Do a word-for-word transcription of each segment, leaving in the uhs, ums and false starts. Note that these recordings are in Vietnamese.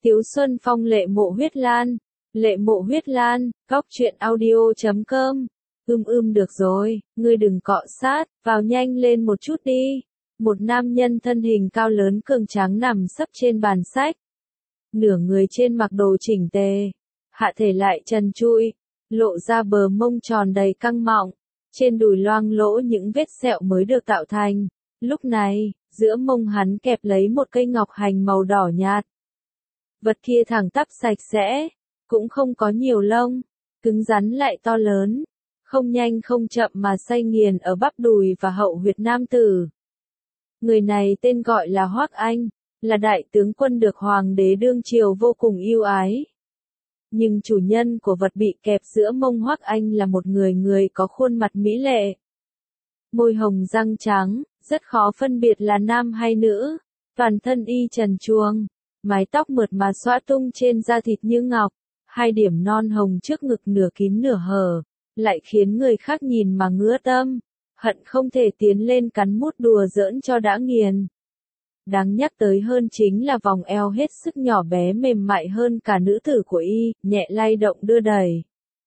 Tiếu Xuân Phong Lệ Mộ Huyết Lan. Lệ Mộ Huyết Lan, góc truyện audio chấm com. Ưm ưm được rồi, ngươi đừng cọ sát, vào nhanh lên một chút đi. Một nam nhân thân hình cao lớn cường tráng nằm sấp trên bàn sách. Nửa người trên mặc đồ chỉnh tề, hạ thể lại trần trụi, lộ ra bờ mông tròn đầy căng mọng, trên đùi loang lỗ những vết sẹo mới được tạo thành. Lúc này, giữa mông hắn kẹp lấy một cây ngọc hành màu đỏ nhạt. Vật kia thẳng tắp sạch sẽ, cũng không có nhiều lông, cứng rắn lại to lớn, không nhanh không chậm mà xay nghiền ở bắp đùi và hậu huyệt nam tử. Người này tên gọi là Hoắc Anh, là đại tướng quân được hoàng đế đương triều vô cùng yêu ái. Nhưng chủ nhân của vật bị kẹp giữa mông Hoắc Anh là một người người có khuôn mặt mỹ lệ. Môi hồng răng trắng, rất khó phân biệt là nam hay nữ, toàn thân y trần truồng, mái tóc mượt mà xõa tung trên da thịt như ngọc, hai điểm non hồng trước ngực nửa kín nửa hở, lại khiến người khác nhìn mà ngứa tâm, hận không thể tiến lên cắn mút đùa giỡn cho đã nghiền. Đáng nhắc tới hơn chính là vòng eo hết sức nhỏ bé mềm mại hơn cả nữ tử của y, nhẹ lay động đưa đẩy.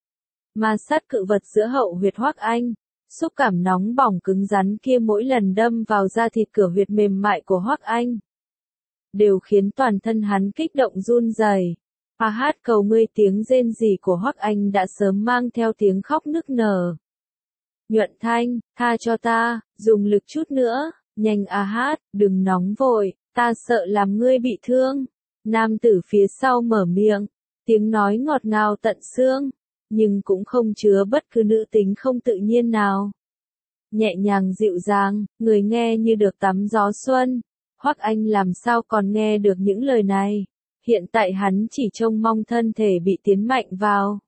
Ma sát cự vật giữa hậu huyệt Hoắc Anh, xúc cảm nóng bỏng cứng rắn kia mỗi lần đâm vào da thịt cửa huyệt mềm mại của Hoắc Anh, đều khiến toàn thân hắn kích động run rẩy. A hát cầu ngươi tiếng rên rỉ của Hoắc Anh đã sớm mang theo tiếng khóc nức nở. Nhuận Thanh, tha cho ta, dùng lực chút nữa, nhanh A hát, đừng nóng vội, ta sợ làm ngươi bị thương. Nam tử phía sau mở miệng, tiếng nói ngọt ngào tận xương, nhưng cũng không chứa bất cứ nữ tính không tự nhiên nào. Nhẹ nhàng dịu dàng, người nghe như được tắm gió xuân. Hoắc Anh làm sao còn nghe được những lời này, hiện tại hắn chỉ trông mong thân thể bị tiến mạnh vào.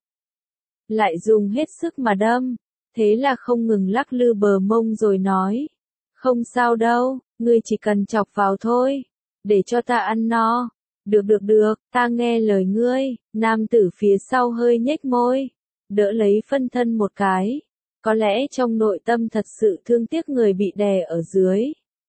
Lại dùng hết sức mà đâm, thế là không ngừng lắc lư bờ mông rồi nói. Không sao đâu, ngươi chỉ cần chọc vào thôi, để cho ta ăn no. Được được được, ta nghe lời ngươi. Nam tử phía sau hơi nhếch môi, đỡ lấy phân thân một cái. Có lẽ trong nội tâm thật sự thương tiếc người bị đè ở dưới,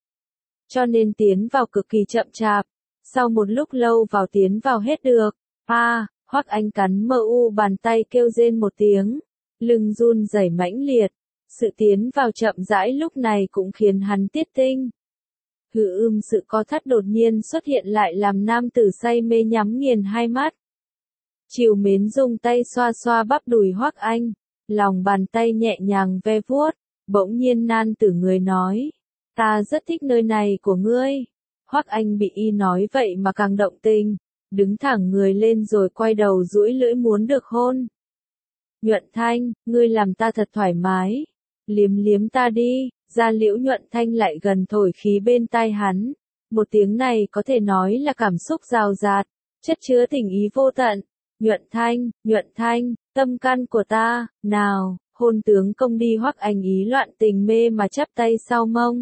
cho nên tiến vào cực kỳ chậm chạp. Sau một lúc lâu vào tiến vào hết được. A, à, Hoắc Anh cắn mờ u bàn tay kêu rên một tiếng, lưng run rẩy mãnh liệt. Sự tiến vào chậm rãi lúc này cũng khiến hắn tiết tinh. Hừ ưm sự co thắt đột nhiên xuất hiện lại làm nam tử say mê nhắm nghiền hai mắt. Trìu mến dùng tay xoa xoa bắp đùi Hoắc Anh, lòng bàn tay nhẹ nhàng ve vuốt, bỗng nhiên nan tử người nói. Ta rất thích nơi này của ngươi. Hoắc Anh bị y nói vậy mà càng động tình, đứng thẳng người lên rồi quay đầu duỗi lưỡi muốn được hôn. Nhuận Thanh, ngươi làm ta thật thoải mái. Liếm liếm ta đi. Gia Liễu Nhuận Thanh lại gần thổi khí bên tai hắn. Một tiếng này có thể nói là cảm xúc rào rạt, chất chứa tình ý vô tận. Nhuận Thanh, Nhuận Thanh, tâm can của ta, nào, hôn tướng công đi. Hoắc Anh ý loạn tình mê mà chắp tay sau mông.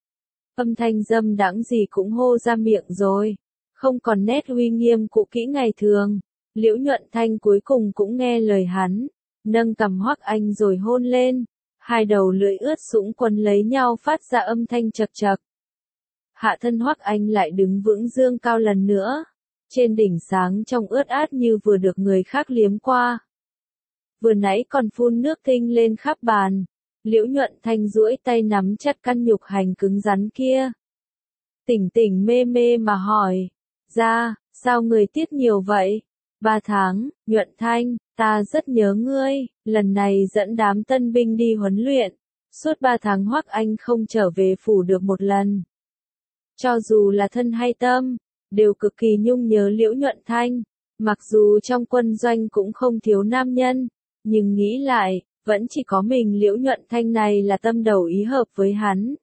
Âm thanh dâm đãng gì cũng hô ra miệng rồi, không còn nét uy nghiêm cũ kỹ ngày thường. Liễu Nhuận Thanh cuối cùng cũng nghe lời hắn, nâng cằm Hoắc Anh rồi hôn lên, hai đầu lưỡi ướt sũng quấn lấy nhau phát ra âm thanh chật chật. Hạ thân Hoắc Anh lại đứng vững dương cao lần nữa, trên đỉnh sáng trong ướt át như vừa được người khác liếm qua. Vừa nãy còn phun nước tinh lên khắp bàn. Liễu Nhuận Thanh duỗi tay nắm chặt căn nhục hành cứng rắn kia. Tỉnh tỉnh mê mê mà hỏi. Ra, sao người tiết nhiều vậy? Ba tháng, Nhuận Thanh, ta rất nhớ ngươi, lần này dẫn đám tân binh đi huấn luyện. Suốt ba tháng Hoắc Anh không trở về phủ được một lần. Cho dù là thân hay tâm, đều cực kỳ nhung nhớ Liễu Nhuận Thanh. Mặc dù trong quân doanh cũng không thiếu nam nhân, nhưng nghĩ lại, vẫn chỉ có mình Liễu Nhuận Thanh này là tâm đầu ý hợp với hắn.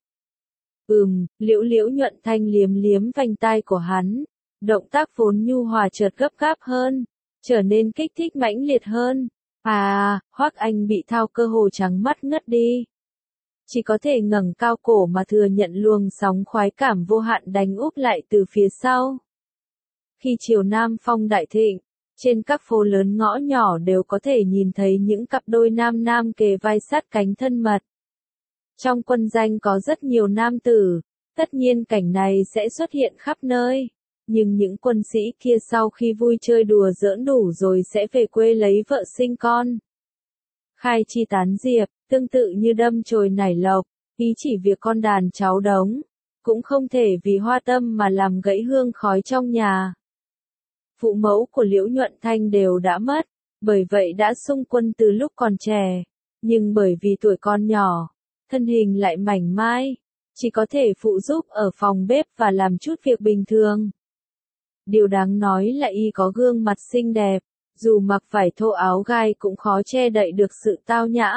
Ừm, Liễu Liễu Nhuận Thanh liếm liếm vành tai của hắn, động tác vốn nhu hòa chợt gấp gáp hơn, trở nên kích thích mãnh liệt hơn. À, Hoắc Anh bị thao cơ hồ trắng mắt ngất đi. Chỉ có thể ngẩng cao cổ mà thừa nhận luồng sóng khoái cảm vô hạn đánh úp lại từ phía sau. Khi chiều Nam phong đại thịnh, trên các phố lớn ngõ nhỏ đều có thể nhìn thấy những cặp đôi nam nam kề vai sát cánh thân mật. Trong quân danh có rất nhiều nam tử, tất nhiên cảnh này sẽ xuất hiện khắp nơi. Nhưng những quân sĩ kia sau khi vui chơi đùa giỡn đủ rồi sẽ về quê lấy vợ sinh con. Khai chi tán diệp, tương tự như đâm chồi nảy lộc, ý chỉ việc con đàn cháu đống, cũng không thể vì hoa tâm mà làm gãy hương khói trong nhà. Phụ mẫu của Liễu Nhuận Thanh đều đã mất, bởi vậy đã xung quân từ lúc còn trẻ, nhưng bởi vì tuổi con nhỏ, thân hình lại mảnh mai, chỉ có thể phụ giúp ở phòng bếp và làm chút việc bình thường. Điều đáng nói là y có gương mặt xinh đẹp, dù mặc vải thô áo gai cũng khó che đậy được sự tao nhã.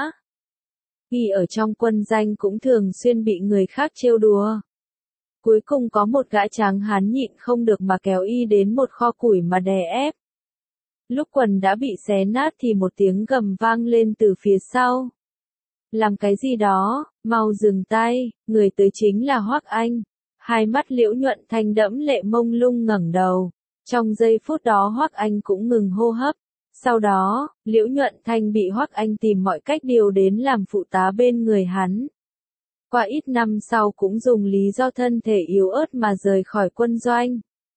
Y ở trong quân danh cũng thường xuyên bị người khác trêu đùa. Cuối cùng có một gã tráng hán nhịn không được mà kéo y đến một kho củi mà đè ép. Lúc quần đã bị xé nát thì một tiếng gầm vang lên từ phía sau. Làm cái gì đó, mau dừng tay, người tới chính là Hoắc Anh. Hai mắt Liễu Nhuận Thanh đẫm lệ mông lung ngẩng đầu. Trong giây phút đó Hoắc Anh cũng ngừng hô hấp. Sau đó, Liễu Nhuận Thanh bị Hoắc Anh tìm mọi cách điều đến làm phụ tá bên người hắn. Qua ít năm sau cũng dùng lý do thân thể yếu ớt mà rời khỏi quân doanh.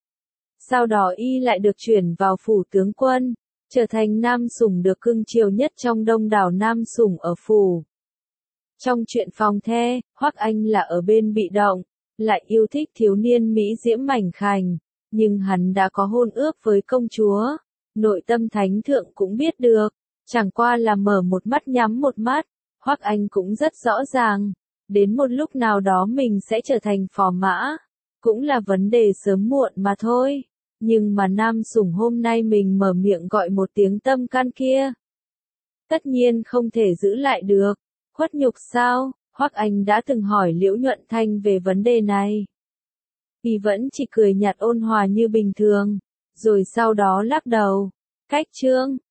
Sau đó y lại được chuyển vào phủ tướng quân, trở thành nam sủng được cưng chiều nhất trong đông đảo nam sủng ở phủ. Trong chuyện Phong The, Hoắc Anh là ở bên bị động, lại yêu thích thiếu niên mỹ diễm mảnh khảnh, nhưng hắn đã có hôn ước với công chúa, nội tâm thánh thượng cũng biết được, chẳng qua là mở một mắt nhắm một mắt, Hoắc Anh cũng rất rõ ràng, đến một lúc nào đó mình sẽ trở thành phò mã, cũng là vấn đề sớm muộn mà thôi. Nhưng mà nam sủng hôm nay mình mở miệng gọi một tiếng tâm can kia, tất nhiên không thể giữ lại được. Khuất nhục sao? Hoắc Anh đã từng hỏi Liễu Nhuận Thanh về vấn đề này. Y vẫn chỉ cười nhạt ôn hòa như bình thường, rồi sau đó lắc đầu. Cách chương